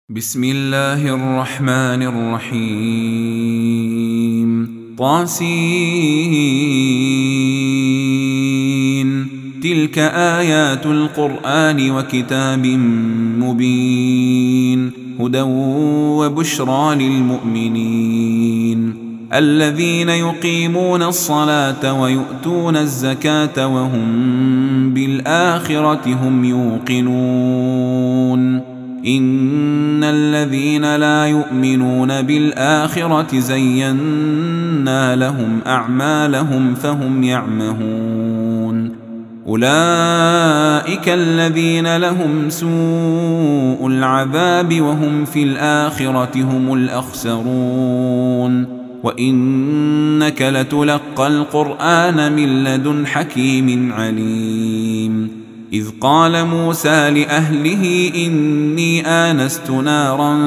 بسم الله الرحمن الرحيم طاسين تلك آيات القرآن وكتاب مبين هدى وبشرى للمؤمنين الذين يقيمون الصلاة ويؤتون الزكاة وهم بالآخرة هم يوقنون إن الذين لا يؤمنون بالآخرة زينا لهم أعمالهم فهم يعمهون أولئك الذين لهم سوء العذاب وهم في الآخرة هم الأخسرون وإنك لتلقى القرآن من لدن حكيم عليم إذ قال موسى لأهله إني آنست نارا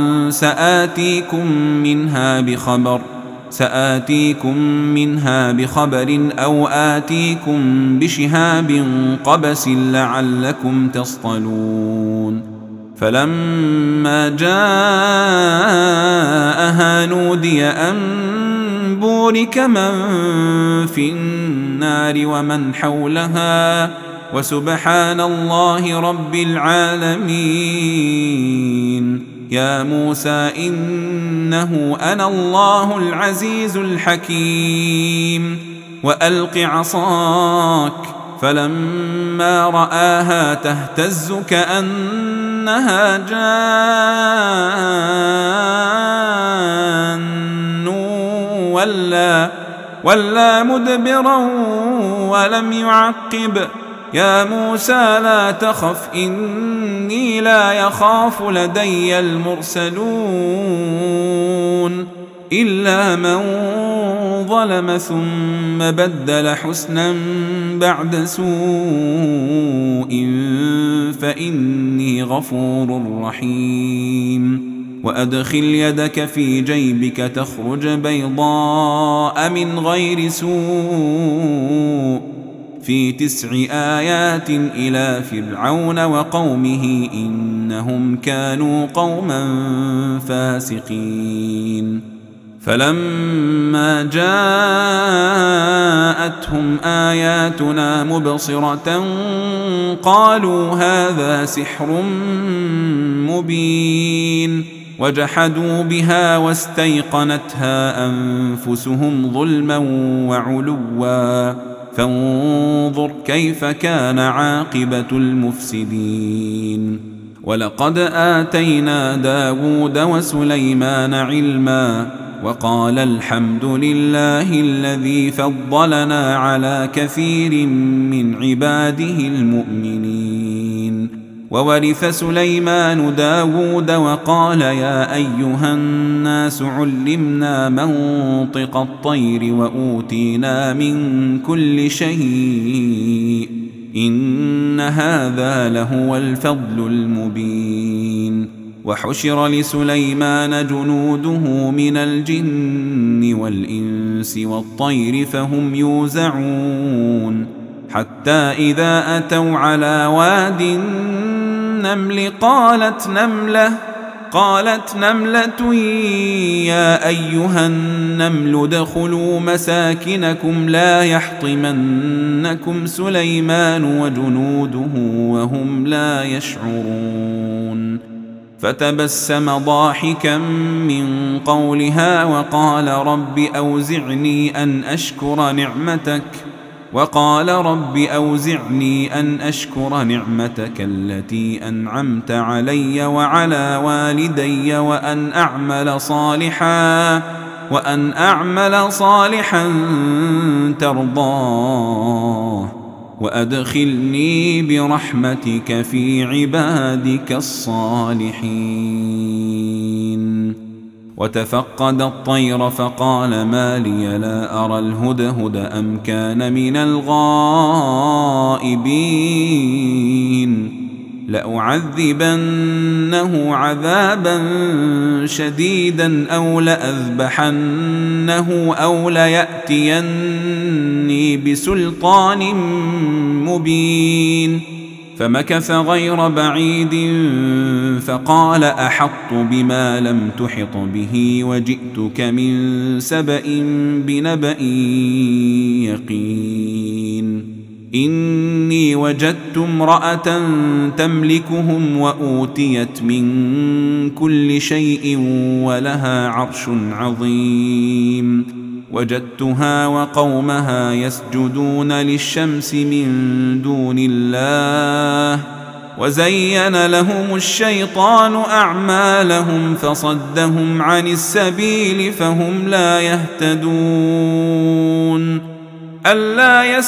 سآتيكم منها بخبر أو آتيكم بشهاب قبس لعلكم تصطلون فلما جاءها نودي أن بورك من في النار ومن حولها وسبحان الله رب العالمين يا موسى إنه أنا الله العزيز الحكيم وألق عصاك فلما رآها تهتز كأنها جان ولا مدبرا ولم يعقب يا موسى لا تخف إني لا يخاف لدي المرسلون إلا من ظلم ثم بدل حسنا بعد سوء فإني غفور رحيم وأدخل يدك في جيبك تخرج بيضاء من غير سوء في 9 آيات إلى فرعون وقومه إنهم كانوا قوما فاسقين فلما جاءتهم آياتنا مبصرة قالوا هذا سحر مبين وجحدوا بها واستيقنتها أنفسهم ظلما وعلوا فانظر كيف كان عاقبة المفسدين ولقد آتينا داود وسليمان علما وقال الحمد لله الذي فضلنا على كثير من عباده المؤمنين وورث سليمان داود وقال يا أيها الناس علمنا منطق الطير وأوتينا من كل شيء إن هذا لهو الفضل المبين وحشر لسليمان جنوده من الجن والإنس والطير فهم يوزعون حتى إذا أتوا على واد النمل قالت نملة يا أيها النمل ادخلوا مساكنكم لا يحطمنكم سليمان وجنوده وهم لا يشعرون فتبسم ضاحكا من قولها وقال رب أوزعني أن أشكر نعمتك التي أنعمت علي وعلى والدي وأن أعمل صالحا ترضاه وأدخلني برحمتك في عبادك الصالحين وتفقد الطير فقال ما لي لا أرى الهدهد أم كان من الغائبين لأعذبنه عذابا شديدا أو لأذبحنه أو ليأتيني بسلطان مبين فمكث غير بعيد فقال أحطت بما لم تحط به وجئتك من سبأ بنبأ يقين إني وجدت امرأة تملكهم وأوتيت من كل شيء ولها عرش عظيم وجدتها وقومها يسجدون للشمس من دون الله وزين لهم الشيطان أعمالهم فصدهم عن السبيل فهم لا يهتدون ألا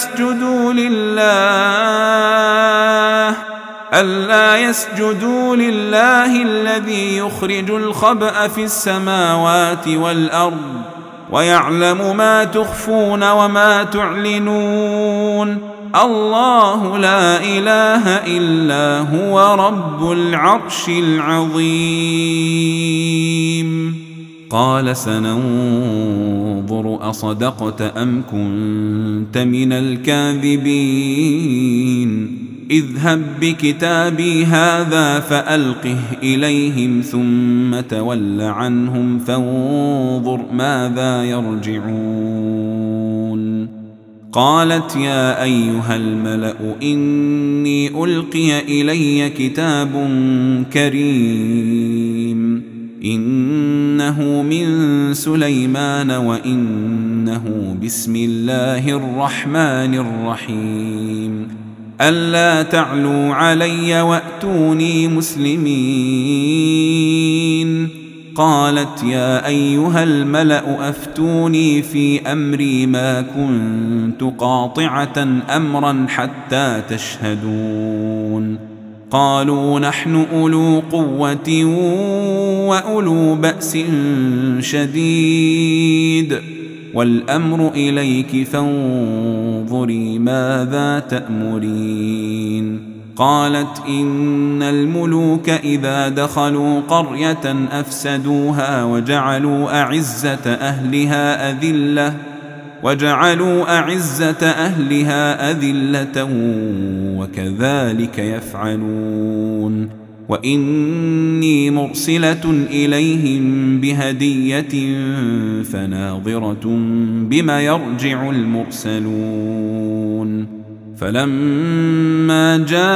يسجدوا لله الذي يخرج الخبأ في السماوات والأرض ويعلم ما تخفون وما تعلنون الله لا إله إلا هو رب العرش العظيم قال سننظر أصدقت أم كنت من الكاذبين اذهب بكتابي هذا فألقه إليهم ثم تول عنهم فانظر ماذا يرجعون قالت يا أيها الملأ إني ألقي إلي كتاب كريم إنه من سليمان وإنه بسم الله الرحمن الرحيم ألا تعلوا علي وأتوني مسلمين قالت يا أيها الملأ أفتوني في أمري ما كنت قاطعة أمرا حتى تشهدون قالوا نحن أولو قوة وأولو بأس شديد والأمر إليك فانظري ماذا تأمرين قالت إن الملوك إذا دخلوا قرية أفسدوها وجعلوا أعزة أهلها أذلة وكذلك يفعلون وإني مرسلة إليهم بهدية فناظرة بما يرجع المرسلون فلما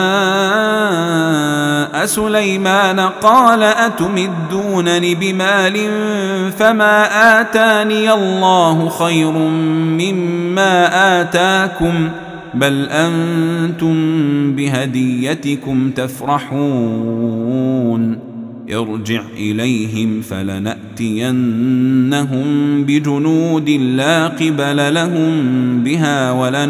جاء سليمان قال أتمدونني بمال فما آتاني الله خير مما آتاكم بل أنتم بهديتكم تفرحون ارجع إليهم فلنأتينهم بجنود لا قبل لهم بها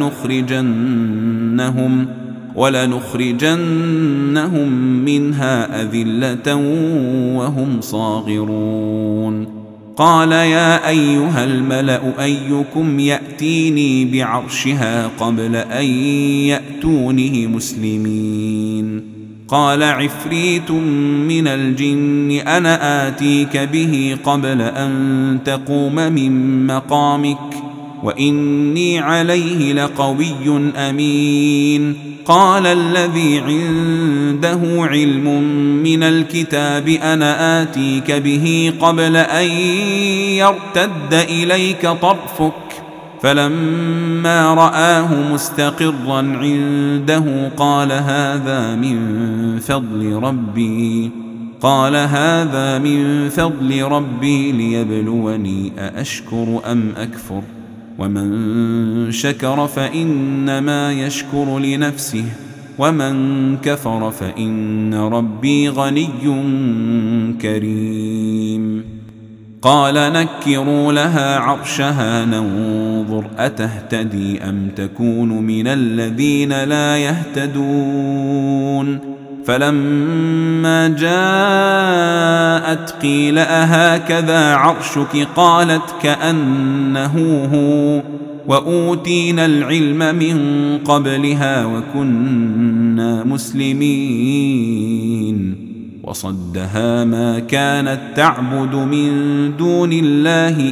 ولنخرجنهم منها أذلة وهم صاغرون قال يا أيها الملأ أيكم يأتيني بعرشها قبل أن يأتوني مسلمين قال عفريت من الجن أنا آتيك به قبل أن تقوم من مقامك وإني عليه لقوي أمين قال الذي عنده علم من الكتاب أنا آتيك به قبل أن يرتد إليك طرفك فلما رآه مستقرا عنده قال هذا من فضل ربي ليبلوني أأشكر أم أكفر ومن شكر فإنما يشكر لنفسه ومن كفر فإن ربي غني كريم قال نكروا لها عرشها ننظر أتهتدي أم تكون من الذين لا يهتدون فلما جاءت قيل أهكذا عرشك قالت كأنه هو وأوتينا العلم من قبلها وكنا مسلمين وصدها ما كانت تعبد من دون الله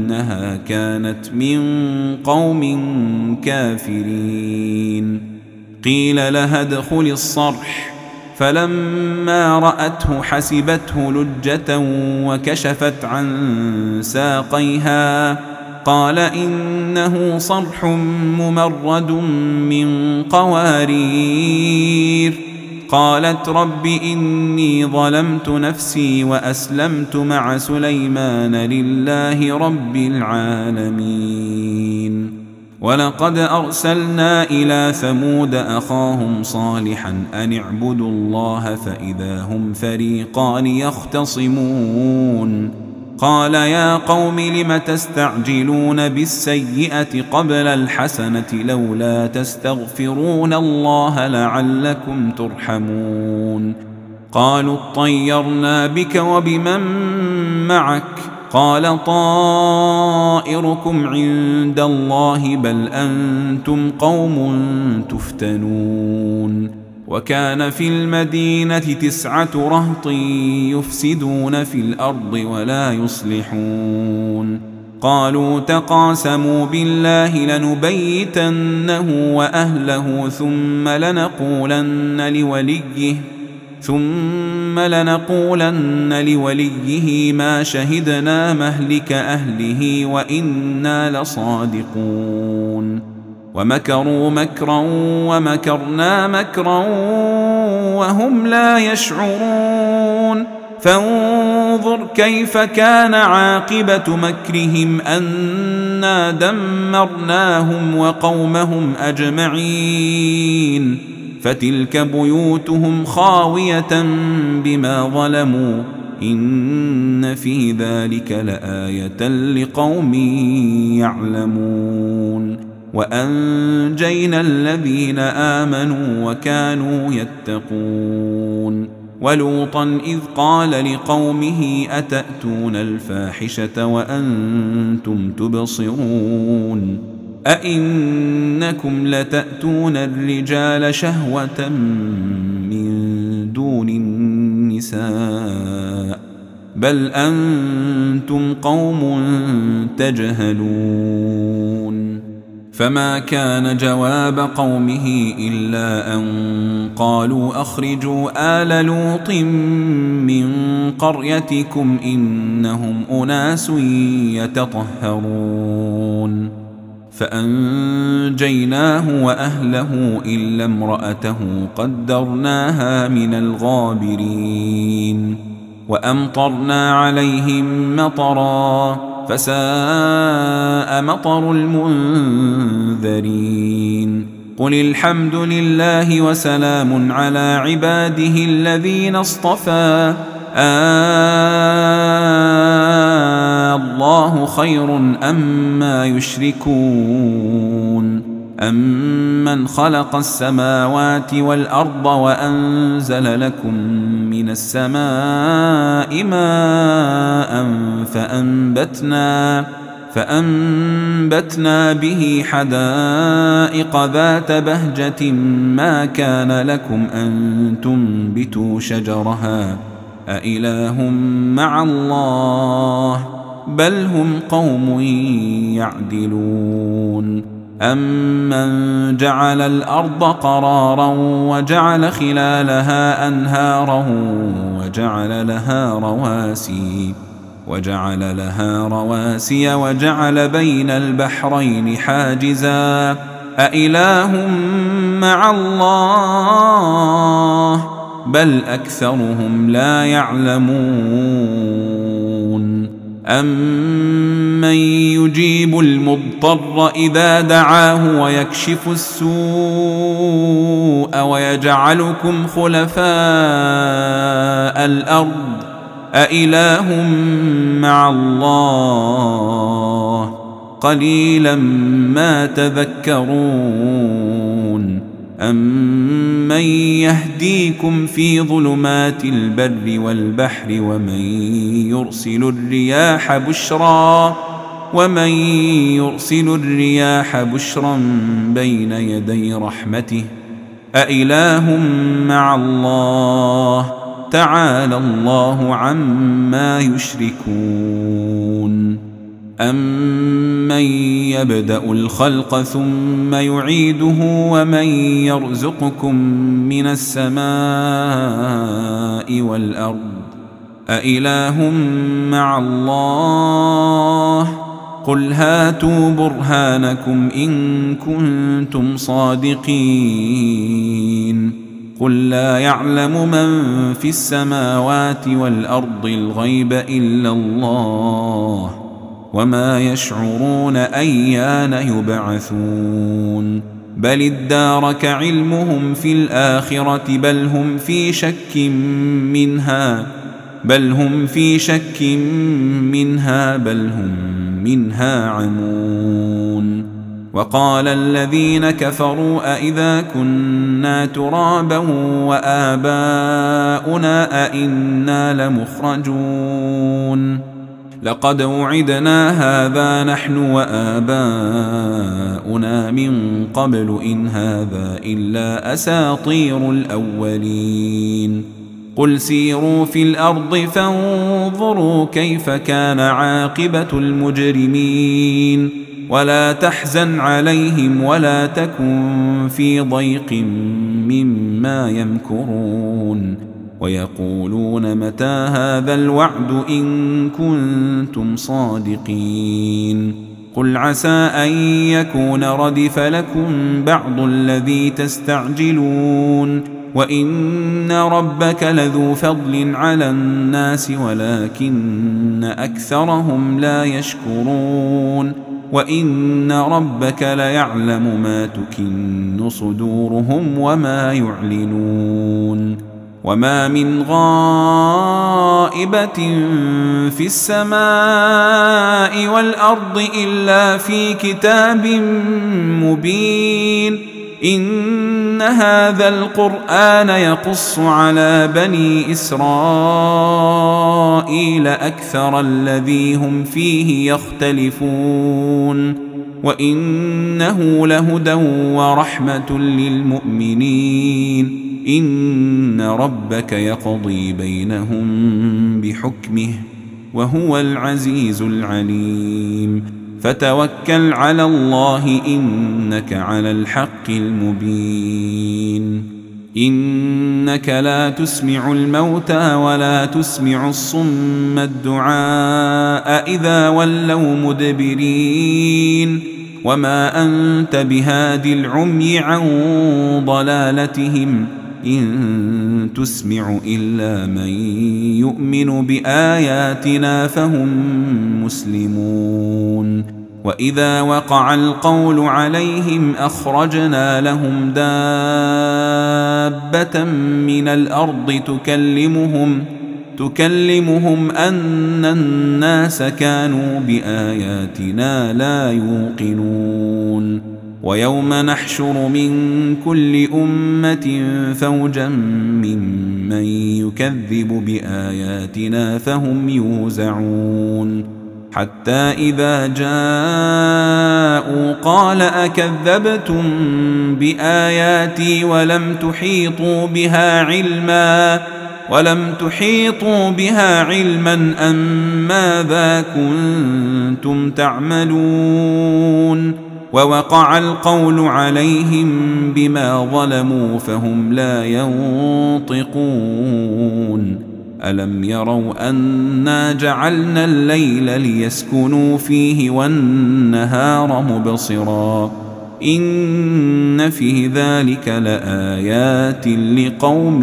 إنها كانت من قوم كافرين قيل لها ادخل الصرح، فلما رأته حسبته لجة وكشفت عن ساقيها، قال إنه صرح ممرد من قوارير. قالت رب إني ظلمت نفسي وأسلمت مع سليمان لله رب العالمين. ولقد أرسلنا إلى ثمود أخاهم صالحا أن اعبدوا الله فإذا هم فريقان يختصمون. قال يا قوم لم تستعجلون بالسيئة قبل الحسنة لولا تستغفرون الله لعلكم ترحمون. قالوا اطيرنا بك وبمن معك، قال طائركم عند الله بل أنتم قوم تفتنون. وكان في المدينة 9 رهط يفسدون في الأرض ولا يصلحون. قالوا تقاسموا بالله لنبيتنه وأهله ثم لنقولن لوليه ما شهدنا مهلك أهله وإنا لصادقون. ومكروا مكرا ومكرنا مكرا وهم لا يشعرون. فانظر كيف كان عاقبة مكرهم أنا دمرناهم وقومهم أجمعين. فتلك بيوتهم خاوية بما ظلموا إن في ذلك لآية لقوم يعلمون. وأنجينا الذين آمنوا وكانوا يتقون. ولوطا إذ قال لقومه أتأتون الفاحشة وأنتم تبصرون أئنكم لتأتون الرجال شهوة من دون النساء بل أنتم قوم تجهلون. فما كان جواب قومه إلا أن قالوا أخرجوا آل لوط من قريتكم إنهم أناس يتطهرون. فأنجيناه وأهله إلا امرأته قدرناها من الغابرين. وأمطرنا عليهم مطرا فساء مطر المنذرين. قل الحمد لله وسلام على عباده الذين اصطفى الله خير أما يشركون. أمن خلق السماوات والأرض وأنزل لكم من السماء ماء فأنبتنا به حدائق ذات بهجة ما كان لكم أن تنبتوا شجرها أإله مع الله بل هم قوم يعدلون. أمن جعل الأرض قرارا وجعل خلالها أنهارا وجعل لها رواسي وجعل بين البحرين حاجزا أإله مع الله بل أكثرهم لا يعلمون. أمن يجيب المضطر إذا دعاه ويكشف السوء ويجعلكم خلفاء الأرض أإله مع الله قليلا ما تذكرون. أمن يهديكم في ظلمات البر والبحر ومن يرسل الرياح بشرا بين يدي رحمته أإله مع الله تعالى الله عما يشركون. أَمَّن يَبْدَأُ الْخَلْقَ ثُمَّ يُعِيدُهُ وَمَن يَرْزُقُكُم مِّنَ السَّمَاءِ وَالْأَرْضِ أَإِلَٰهٌ مَّعَ اللَّهِ قُلْ هَاتُوا بُرْهَانَكُمْ إِن كُنتُمْ صَادِقِينَ قُل لَّا يَعْلَمُ مَن فِي السَّمَاوَاتِ وَالْأَرْضِ الْغَيْبَ إِلَّا اللَّهُ وَمَا يَشْعُرُونَ أَيَّانَ يُبْعَثُونَ بَلِ ادَّارَكَ عِلْمُهُمْ فِي الْآخِرَةِ بَلْ هُمْ فِي شَكٍّ مِّنْهَا بَلْ هم منها عمون وقال الذين كفروا أئذا كنا ترابا وآباؤنا أئنا لمخرجون لقد وعدنا هذا نحن وآباؤنا من قبل إن هذا إلا أساطير الأولين قل سيروا في الأرض فانظروا كيف كان عاقبة المجرمين ولا تحزن عليهم ولا تكن في ضيق مما يمكرون ويقولون متى هذا الوعد إن كنتم صادقين قل عسى أن يكون ردف لكم بعض الذي تستعجلون وإن ربك لذو فضل على الناس ولكن أكثرهم لا يشكرون وإن ربك ليعلم ما تكن صدورهم وما يعلنون وما من غائبة في السماء والأرض إلا في كتاب مبين إن هذا القرآن يقص على بني إسرائيل أكثر الذي هم فيه يختلفون وإنه لهدى ورحمة للمؤمنين إن ربك يقضي بينهم بحكمه وهو العزيز العليم فتوكل على الله إنك على الحق المبين إنك لا تسمع الموتى ولا تسمع الصم الدعاء إذا ولوا مدبرين وما أنت بهاد العمي عن ضلالتهم إن تسمع إلا من يؤمن بآياتنا فهم مسلمون وإذا وقع القول عليهم أخرجنا لهم دابة من الأرض تكلمهم أن الناس كانوا بآياتنا لا يوقنون ويوم نحشر من كل أمة فوجا ممن يكذب بآياتنا فهم يوزعون حتى إذا جاءوا قال أكذبتم بآياتي ولم تحيطوا بها علما أم ماذا كنتم تعملون ووقع القول عليهم بما ظلموا فهم لا ينطقون ألم يروا أنا جعلنا الليل ليسكنوا فيه والنهار مبصرا إن في ذلك لآيات لقوم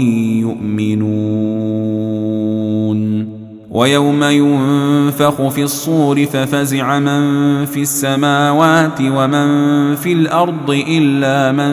يؤمنون ويوم ينفخ في الصور ففزع من في السماوات ومن في الأرض إلا من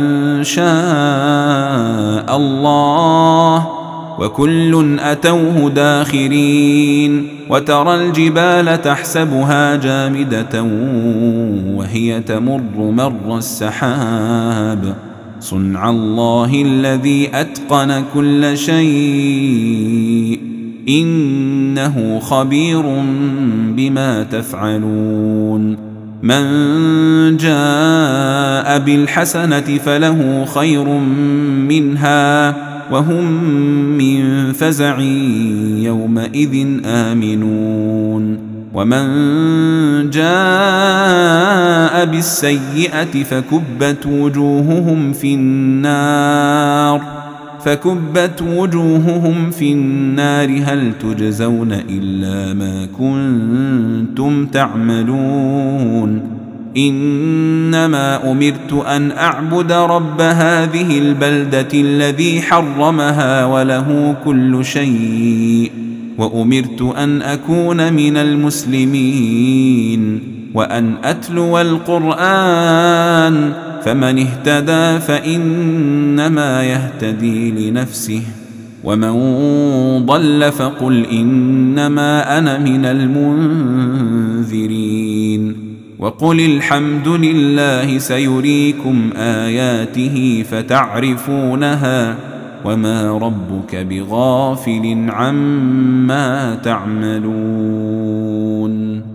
شاء الله وكل أتوه داخرين وترى الجبال تحسبها جامدة وهي تمر مر السحاب صنع الله الذي أتقن كل شيء إنه خبير بما تفعلون من جاء بالحسنة فله خير منها وهم من فزع يومئذ آمنون ومن جاء بالسيئة فكبت وجوههم في النار هل تجزون إلا ما كنتم تعملون إنما أمرت أن أعبد رب هذه البلدة الذي حرمها وله كل شيء وأمرت أن أكون من المسلمين وأن أتلو القرآن فمن اهتدى فإنما يهتدي لنفسه ومن ضل فقل إنما أنا من المنذرين وقل الحمد لله سيريكم آياته فتعرفونها وما ربك بغافل عما تعملون